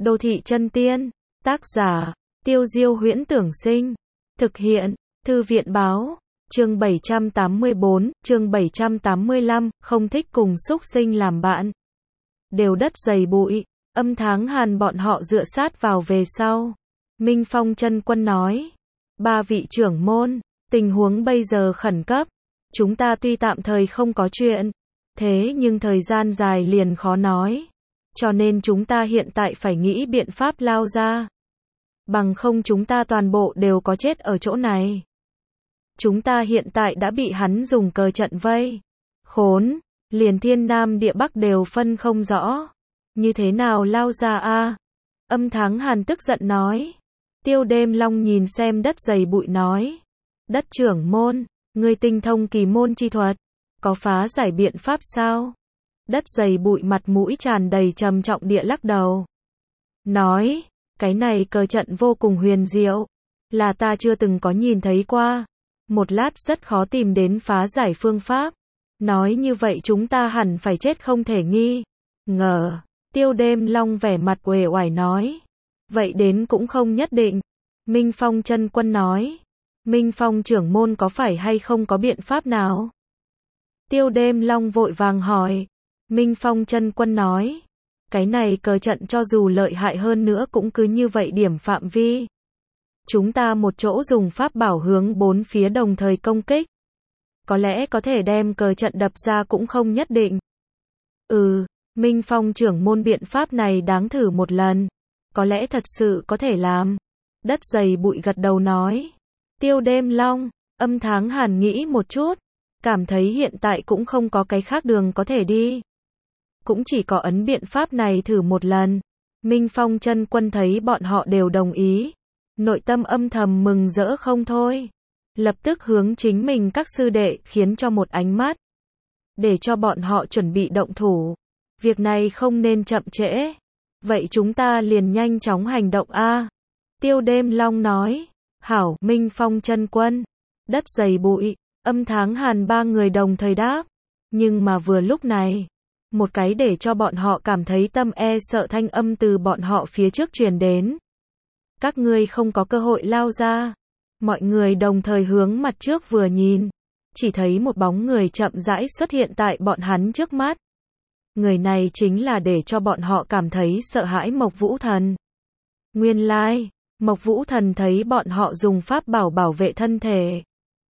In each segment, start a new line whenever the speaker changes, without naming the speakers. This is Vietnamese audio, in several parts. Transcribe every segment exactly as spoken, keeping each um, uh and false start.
Đô thị chân tiên, tác giả, Tiêu Diêu Huyễn Tưởng Sinh, thực hiện, Thư viện Báo, chương bảy trăm tám mươi tư, chương bảy trăm tám mươi lăm, không thích cùng súc sinh làm bạn. Đều đất dày bụi, âm tháng hàn bọn họ dựa sát vào về sau. Minh Phong chân quân nói, ba vị trưởng môn, tình huống bây giờ khẩn cấp, chúng ta tuy tạm thời không có chuyện, thế nhưng thời gian dài liền khó nói. Cho nên chúng ta hiện tại phải nghĩ biện pháp lao ra. Bằng không chúng ta toàn bộ đều có chết ở chỗ này. Chúng ta hiện tại đã bị hắn dùng cờ trận vây. Khốn, liền thiên nam địa bắc đều phân không rõ. Như thế nào lao ra a? Âm tháng hàn tức giận nói. Tiêu Đêm Long nhìn xem đất dày bụi nói. Đất trưởng môn, ngươi tinh thông kỳ môn chi thuật, có phá giải biện pháp sao? Đất dày bụi mặt mũi tràn đầy trầm trọng địa lắc đầu. Nói, cái này cờ trận vô cùng huyền diệu, là ta chưa từng có nhìn thấy qua. Một lát rất khó tìm đến phá giải phương pháp. Nói như vậy chúng ta hẳn phải chết không thể nghi ngờ. Tiêu Đêm Long vẻ mặt uể oải nói. Vậy đến cũng không nhất định. Minh Phong chân quân nói. Minh Phong trưởng môn có phải hay không có biện pháp nào? Tiêu Đêm Long vội vàng hỏi. Minh Phong chân quân nói. Cái này cờ trận cho dù lợi hại hơn nữa cũng cứ như vậy điểm phạm vi. Chúng ta một chỗ dùng pháp bảo hướng bốn phía đồng thời công kích. Có lẽ có thể đem cờ trận đập ra cũng không nhất định. Ừ, Minh Phong trưởng môn biện pháp này đáng thử một lần. Có lẽ thật sự có thể làm. Đất dày bụi gật đầu nói. Tiêu Đêm Long, âm tháng hàn nghĩ một chút. Cảm thấy hiện tại cũng không có cái khác đường có thể đi. Cũng chỉ có ấn biện pháp này thử một lần. Minh Phong chân quân thấy bọn họ đều đồng ý. Nội tâm âm thầm mừng rỡ không thôi. Lập tức hướng chính mình các sư đệ khiến cho một ánh mắt. Để cho bọn họ chuẩn bị động thủ. Việc này không nên chậm trễ. Vậy chúng ta liền nhanh chóng hành động a. Tiêu Đêm Long nói. Hảo, Minh Phong chân quân. Đất dày bụi, âm tháng hàn ba người đồng thời đáp. Nhưng mà vừa lúc này, một cái để cho bọn họ cảm thấy tâm e sợ thanh âm từ bọn họ phía trước truyền đến. Các ngươi không có cơ hội lao ra. Mọi người đồng thời hướng mặt trước vừa nhìn. Chỉ thấy một bóng người chậm rãi xuất hiện tại bọn hắn trước mắt. Người này chính là để cho bọn họ cảm thấy sợ hãi Mộc Vũ Thần. Nguyên lai, Mộc Vũ Thần thấy bọn họ dùng pháp bảo bảo vệ thân thể.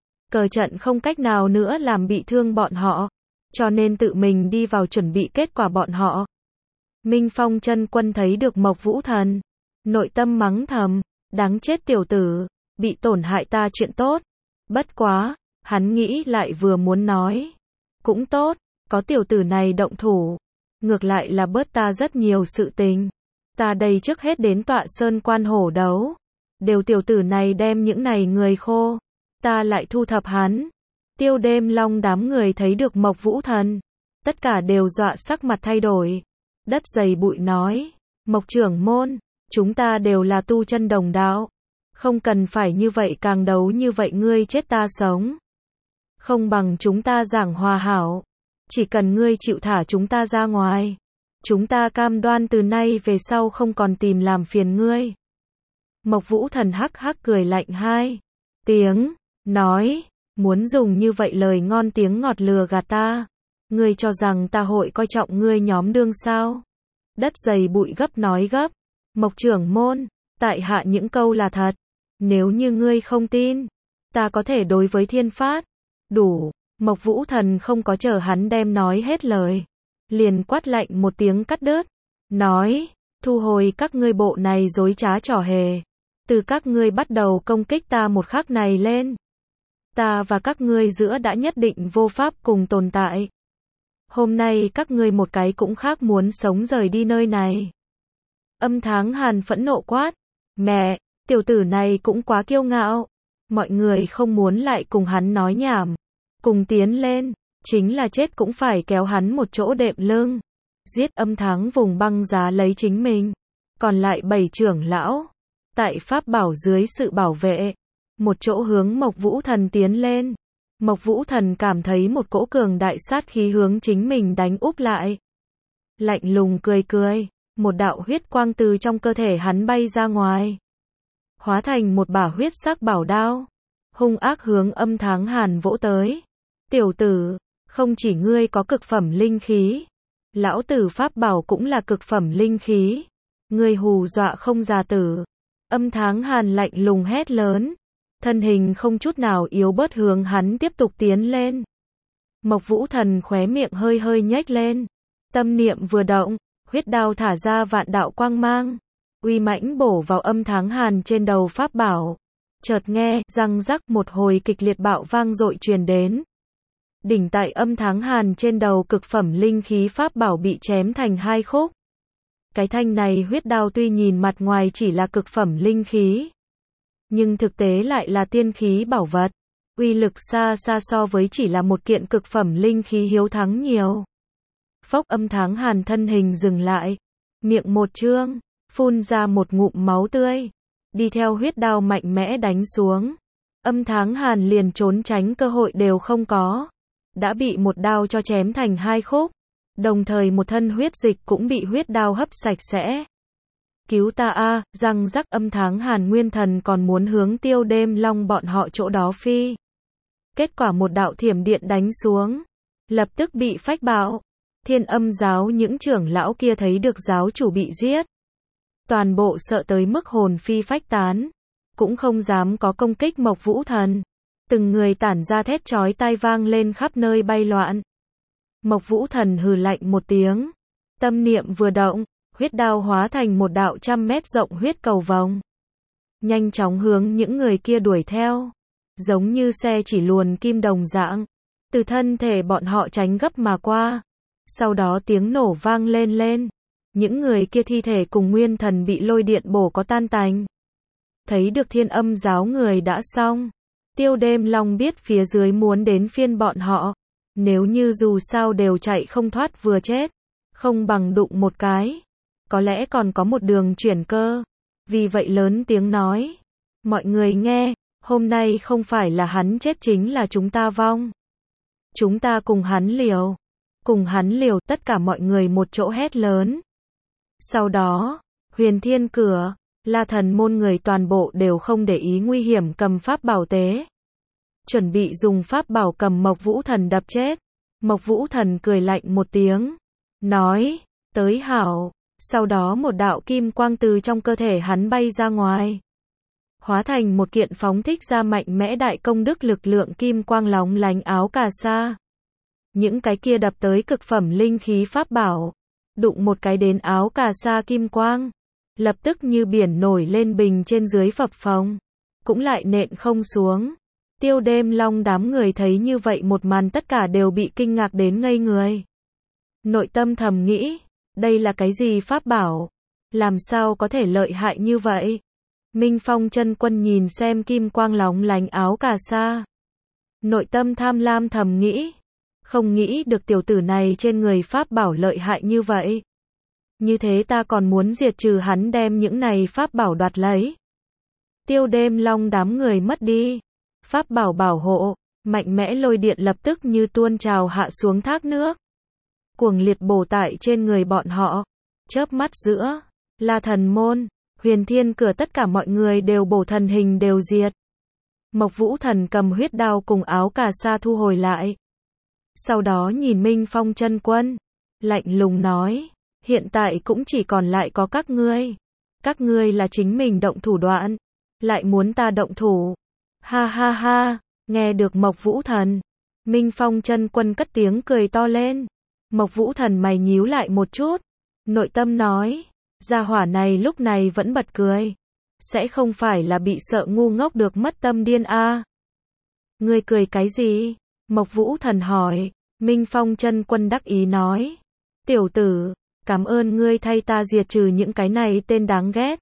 Cờ trận không cách nào nữa làm bị thương bọn họ. Cho nên tự mình đi vào chuẩn bị kết quả bọn họ. Minh Phong chân quân thấy được Mộc Vũ Thần. Nội tâm mắng thầm. Đáng chết tiểu tử. Bị tổn hại ta chuyện tốt. Bất quá. Hắn nghĩ lại vừa muốn nói. Cũng tốt. Có tiểu tử này động thủ. Ngược lại là bớt ta rất nhiều sự tình. Ta đây trước hết đến Tọa Sơn quan hổ đấu. Đều tiểu tử này đem những này người khô. Ta lại thu thập hắn. Tiêu Đêm Long đám người thấy được Mộc Vũ Thần. Tất cả đều dọa sắc mặt thay đổi. Đất dày bụi nói. Mộc trưởng môn. Chúng ta đều là tu chân đồng đạo. Không cần phải như vậy càng đấu như vậy ngươi chết ta sống. Không bằng chúng ta giảng hòa hảo. Chỉ cần ngươi chịu thả chúng ta ra ngoài. Chúng ta cam đoan từ nay về sau không còn tìm làm phiền ngươi. Mộc Vũ Thần hắc hắc cười lạnh hai tiếng. Nói. Muốn dùng như vậy lời ngon tiếng ngọt lừa gạt ta. Ngươi cho rằng ta hội coi trọng ngươi nhóm đương sao. Đất dày bụi gấp nói gấp. Mộc trưởng môn. Tại hạ những câu là thật. Nếu như ngươi không tin. Ta có thể đối với thiên phát. Đủ. Mộc Vũ Thần không có chờ hắn đem nói hết lời. Liền quát lạnh một tiếng cắt đứt. Nói. Thu hồi các ngươi bộ này dối trá trò hề. Từ các ngươi bắt đầu công kích ta một khắc này lên. Ta và các ngươi giữa đã nhất định vô pháp cùng tồn tại. Hôm nay các ngươi một cái cũng khác muốn sống rời đi nơi này. Âm tháng hàn phẫn nộ quát. Mẹ, tiểu tử này cũng quá kiêu ngạo. Mọi người không muốn lại cùng hắn nói nhảm. Cùng tiến lên, chính là chết cũng phải kéo hắn một chỗ đệm lưng. Giết âm tháng vùng băng giá lấy chính mình. Còn lại bảy trưởng lão. Tại pháp bảo dưới sự bảo vệ. Một chỗ hướng Mộc Vũ Thần tiến lên. Mộc Vũ Thần cảm thấy một cỗ cường đại sát khí hướng chính mình đánh úp lại. Lạnh lùng cười cười. một đạo huyết quang từ trong cơ thể hắn bay ra ngoài, hóa thành một bả huyết sắc bảo đao, hung ác hướng Âm Tháng Hàn vỗ tới. Tiểu tử, không chỉ ngươi có cực phẩm linh khí, lão tử pháp bảo cũng là cực phẩm linh khí. Ngươi hù dọa không già tử. Âm Tháng Hàn lạnh lùng hét lớn, thân hình không chút nào yếu bớt hướng hắn tiếp tục tiến lên. Mộc Vũ Thần khóe miệng hơi hơi nhếch lên, tâm niệm vừa động, huyết đao thả ra vạn đạo quang mang, uy mãnh bổ vào Âm Tháng Hàn trên đầu pháp bảo. Chợt nghe răng rắc một hồi kịch liệt bạo vang dội truyền đến. Đỉnh tại Âm Tháng Hàn trên đầu cực phẩm linh khí pháp bảo bị chém thành hai khúc. Cái thanh này huyết đao tuy nhìn mặt ngoài chỉ là cực phẩm linh khí, nhưng thực tế lại là tiên khí bảo vật. Uy lực xa xa so với chỉ là một kiện cực phẩm linh khí hiếu thắng nhiều. Phốc, Âm Tháng Hàn thân hình dừng lại, miệng một trương, phun ra một ngụm máu tươi, đi theo huyết đao mạnh mẽ đánh xuống. Âm Tháng Hàn liền trốn tránh cơ hội đều không có, đã bị một đao cho chém thành hai khúc, đồng thời một thân huyết dịch cũng bị huyết đao hấp sạch sẽ. Cứu ta a, răng rắc. Âm Tháng Hàn nguyên thần còn muốn hướng Tiêu Đêm Long bọn họ chỗ đó phi. Kết quả một đạo thiểm điện đánh xuống, lập tức bị phách bạo. Thiên Âm giáo những trưởng lão kia thấy được giáo chủ bị giết, toàn bộ sợ tới mức hồn phi phách tán, cũng không dám có công kích Mộc Vũ Thần. Từng người tản ra thét chói tai vang lên khắp nơi bay loạn. Mộc Vũ Thần hừ lạnh một tiếng, tâm niệm vừa động, huyết đao hóa thành một đạo trăm mét rộng huyết cầu vồng, nhanh chóng hướng những người kia đuổi theo, giống như xe chỉ luồn kim đồng dạng, từ thân thể bọn họ tránh gấp mà qua. Sau đó tiếng nổ vang lên lên, những người kia thi thể cùng nguyên thần bị lôi điện bổ có tan tành. Thấy được Thiên Âm giáo người đã xong, Tiêu Đêm Long biết phía dưới muốn đến phiên bọn họ, nếu như dù sao đều chạy không thoát vừa chết, không bằng đụng một cái, có lẽ còn có một đường chuyển cơ. Vì vậy lớn tiếng nói, mọi người nghe, hôm nay không phải là hắn chết chính là chúng ta vong. Chúng ta cùng hắn liều, cùng hắn liều. Tất cả mọi người một chỗ hét lớn. Sau đó, Huyền Thiên Cửa, La Thần môn người toàn bộ đều không để ý nguy hiểm cầm pháp bảo tế, chuẩn bị dùng pháp bảo cầm Mộc Vũ Thần đập chết. Mộc Vũ Thần cười lạnh một tiếng, nói, tới hảo. Sau đó một đạo kim quang từ trong cơ thể hắn bay ra ngoài, hóa thành một kiện phóng thích ra mạnh mẽ đại công đức lực lượng kim quang lóng lánh áo cà sa. Những cái kia đập tới cực phẩm linh khí pháp bảo, đụng một cái đến áo cà sa kim quang, lập tức như biển nổi lên bình trên dưới phập phồng, cũng lại nện không xuống. Tiêu Đêm Long đám người thấy như vậy một màn tất cả đều bị kinh ngạc đến ngây người. Nội tâm thầm nghĩ, đây là cái gì pháp bảo? Làm sao có thể lợi hại như vậy? Minh Phong Chân Quân nhìn xem kim quang lóng lánh áo cà sa, nội tâm tham lam thầm nghĩ, không nghĩ được tiểu tử này trên người pháp bảo lợi hại như vậy. Như thế ta còn muốn diệt trừ hắn đem những này pháp bảo đoạt lấy. Tiêu Đêm Long đám người mất đi pháp bảo bảo hộ, mạnh mẽ lôi điện lập tức như tuôn trào hạ xuống thác nước, cuồng liệt bổ tại trên người bọn họ. Chớp mắt giữa, La Thần môn, Huyền Thiên Cửa tất cả mọi người đều bổ thần hình đều diệt. Mộc Vũ Thần cầm huyết đao cùng áo cà sa thu hồi lại. Sau đó nhìn Minh Phong Chân Quân, lạnh lùng nói, hiện tại cũng chỉ còn lại có các ngươi. Các ngươi là chính mình động thủ đoạn, lại muốn ta động thủ. Ha ha ha, nghe được Mộc Vũ Thần, Minh Phong Chân Quân cất tiếng cười to lên. Mộc Vũ Thần mày nhíu lại một chút, nội tâm nói, gia hỏa này lúc này vẫn bật cười, sẽ không phải là bị sợ ngu ngốc được mất tâm điên a? À? Ngươi cười cái gì? Mộc Vũ Thần hỏi. Minh Phong Chân Quân đắc ý nói, tiểu tử, cảm ơn ngươi thay ta diệt trừ những cái này tên đáng ghét.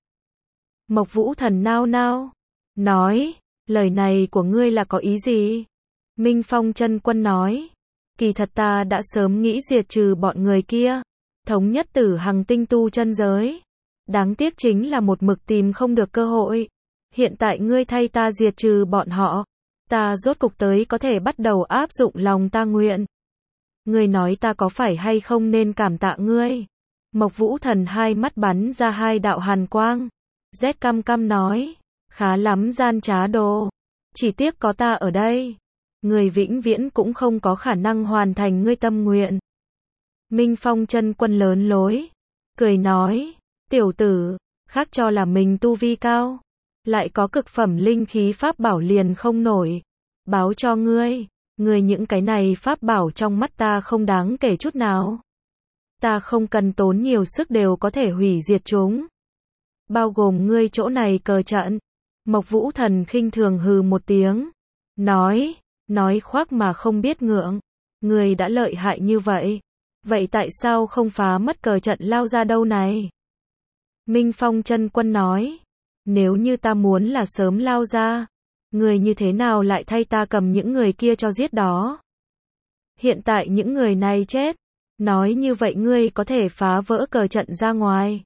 Mộc Vũ Thần nao nao, nói, lời này của ngươi là có ý gì? Minh Phong Chân Quân nói, kỳ thật ta đã sớm nghĩ diệt trừ bọn người kia, thống nhất Tử Hằng tinh tu chân giới. Đáng tiếc chính là một mực tìm không được cơ hội. Hiện tại ngươi thay ta diệt trừ bọn họ, ta rốt cục tới có thể bắt đầu áp dụng lòng ta nguyện. Ngươi nói ta có phải hay không nên cảm tạ ngươi? Mộc Vũ Thần hai mắt bắn ra hai đạo hàn quang. Rét căm căm nói, khá lắm gian trá đồ. Chỉ tiếc có ta ở đây. Người vĩnh viễn cũng không có khả năng hoàn thành ngươi tâm nguyện. Minh Phong chân quân lớn lối. Cười nói, tiểu tử, khác cho là mình tu vi cao. Lại có cực phẩm linh khí pháp bảo liền không nổi. Báo cho ngươi, ngươi những cái này pháp bảo trong mắt ta không đáng kể chút nào. Ta không cần tốn nhiều sức đều có thể hủy diệt chúng. Bao gồm ngươi chỗ này cờ trận. Mộc Vũ Thần khinh thường hừ một tiếng. Nói, nói khoác mà không biết ngượng. Ngươi đã lợi hại như vậy. Vậy tại sao không phá mất cờ trận lao ra đâu này? Minh Phong chân quân nói. Nếu như ta muốn là sớm lao ra. Người như thế nào lại thay ta cầm những người kia cho giết đó? Hiện tại những người này chết. Nói như vậy ngươi có thể phá vỡ cờ trận ra ngoài.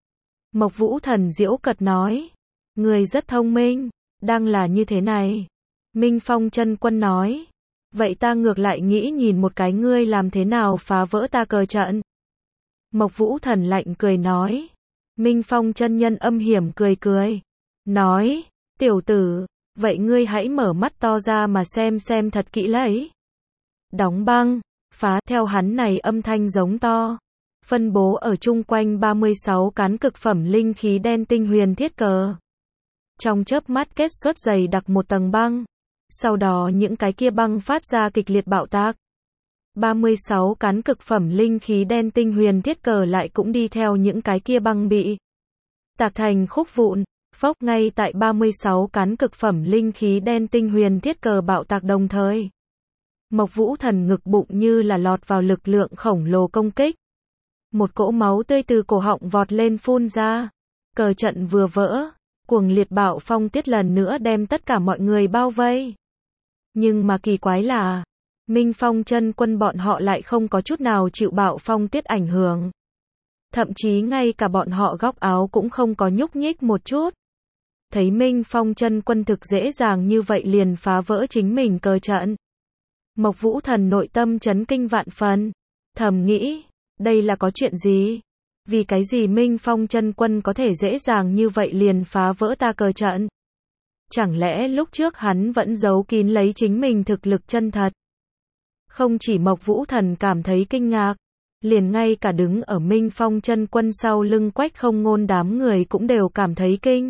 Mộc Vũ Thần giễu cợt nói. Ngươi rất thông minh. Đang là như thế này. Minh Phong chân quân nói. Vậy ta ngược lại nghĩ nhìn một cái ngươi làm thế nào phá vỡ ta cờ trận. Mộc Vũ Thần lạnh cười nói. Minh Phong chân nhân âm hiểm cười cười. Nói, tiểu tử, vậy ngươi hãy mở mắt to ra mà xem xem thật kỹ lấy. Đóng băng, phá theo hắn này âm thanh giống to. Phân bố ở chung quanh ba mươi sáu cán cực phẩm linh khí đen tinh huyền thiết cờ. Trong chớp mắt kết xuất dày đặc một tầng băng. Sau đó những cái kia băng phát ra kịch liệt bạo tạc. ba mươi sáu cán cực phẩm linh khí đen tinh huyền thiết cờ lại cũng đi theo những cái kia băng bị tạc thành khúc vụn. Phốc ngay tại ba mươi sáu cán cực phẩm linh khí đen tinh huyền thiết cờ bạo tạc đồng thời. Mộc Vũ Thần ngực bụng như là lọt vào lực lượng khổng lồ công kích. Một cỗ máu tươi từ cổ họng vọt lên phun ra. Cờ trận vừa vỡ, cuồng liệt bạo phong tiết lần nữa đem tất cả mọi người bao vây. Nhưng mà kỳ quái là, Minh Phong chân quân bọn họ lại không có chút nào chịu bạo phong tiết ảnh hưởng. Thậm chí ngay cả bọn họ góc áo cũng không có nhúc nhích một chút. Thấy Minh Phong chân quân thực dễ dàng như vậy liền phá vỡ chính mình cờ trận. Mộc Vũ Thần nội tâm chấn kinh vạn phần. Thầm nghĩ, đây là có chuyện gì? Vì cái gì Minh Phong chân quân có thể dễ dàng như vậy liền phá vỡ ta cờ trận? Chẳng lẽ lúc trước hắn vẫn giấu kín lấy chính mình thực lực chân thật? Không chỉ Mộc Vũ Thần cảm thấy kinh ngạc, liền ngay cả đứng ở Minh Phong chân quân sau lưng Quách Không Ngôn đám người cũng đều cảm thấy kinh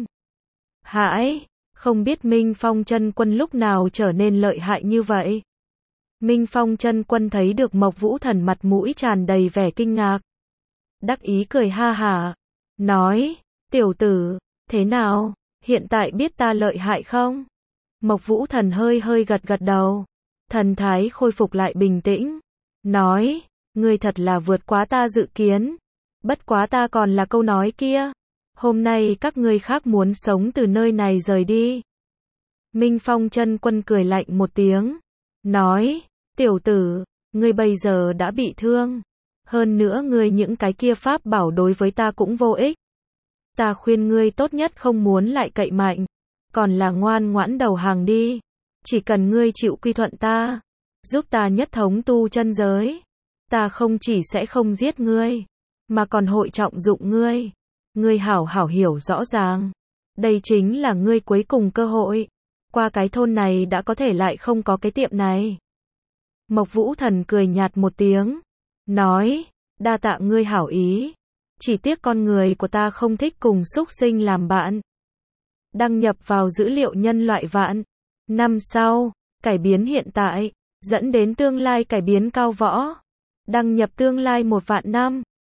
hãi, không biết Minh Phong chân quân lúc nào trở nên lợi hại như vậy. Minh Phong chân quân thấy được Mộc Vũ Thần mặt mũi tràn đầy vẻ kinh ngạc. Đắc ý cười ha hả, nói, tiểu tử, thế nào, hiện tại biết ta lợi hại không? Mộc Vũ Thần hơi hơi gật gật đầu, thần thái khôi phục lại bình tĩnh, nói, ngươi thật là vượt quá ta dự kiến, bất quá ta còn là câu nói kia, hôm nay các ngươi khác muốn sống từ nơi này rời đi. Minh Phong chân quân cười lạnh một tiếng, nói, tiểu tử, ngươi bây giờ đã bị thương, hơn nữa ngươi những cái kia pháp bảo đối với ta cũng vô ích. Ta khuyên ngươi tốt nhất không muốn lại cậy mạnh, còn là ngoan ngoãn đầu hàng đi, chỉ cần ngươi chịu quy thuận ta, giúp ta nhất thống tu chân giới, ta không chỉ sẽ không giết ngươi, mà còn hội trọng dụng ngươi. Ngươi hảo hảo hiểu rõ ràng, đây chính là ngươi cuối cùng cơ hội, qua cái thôn này đã có thể lại không có cái tiệm này. Mộc Vũ Thần cười nhạt một tiếng, nói, đa tạ ngươi hảo ý, chỉ tiếc con người của ta không thích cùng súc sinh làm bạn. Đăng nhập vào dữ liệu nhân loại vạn năm sau, cải biến hiện tại, dẫn đến tương lai cải biến cao võ. Đăng nhập tương lai một vạn năm.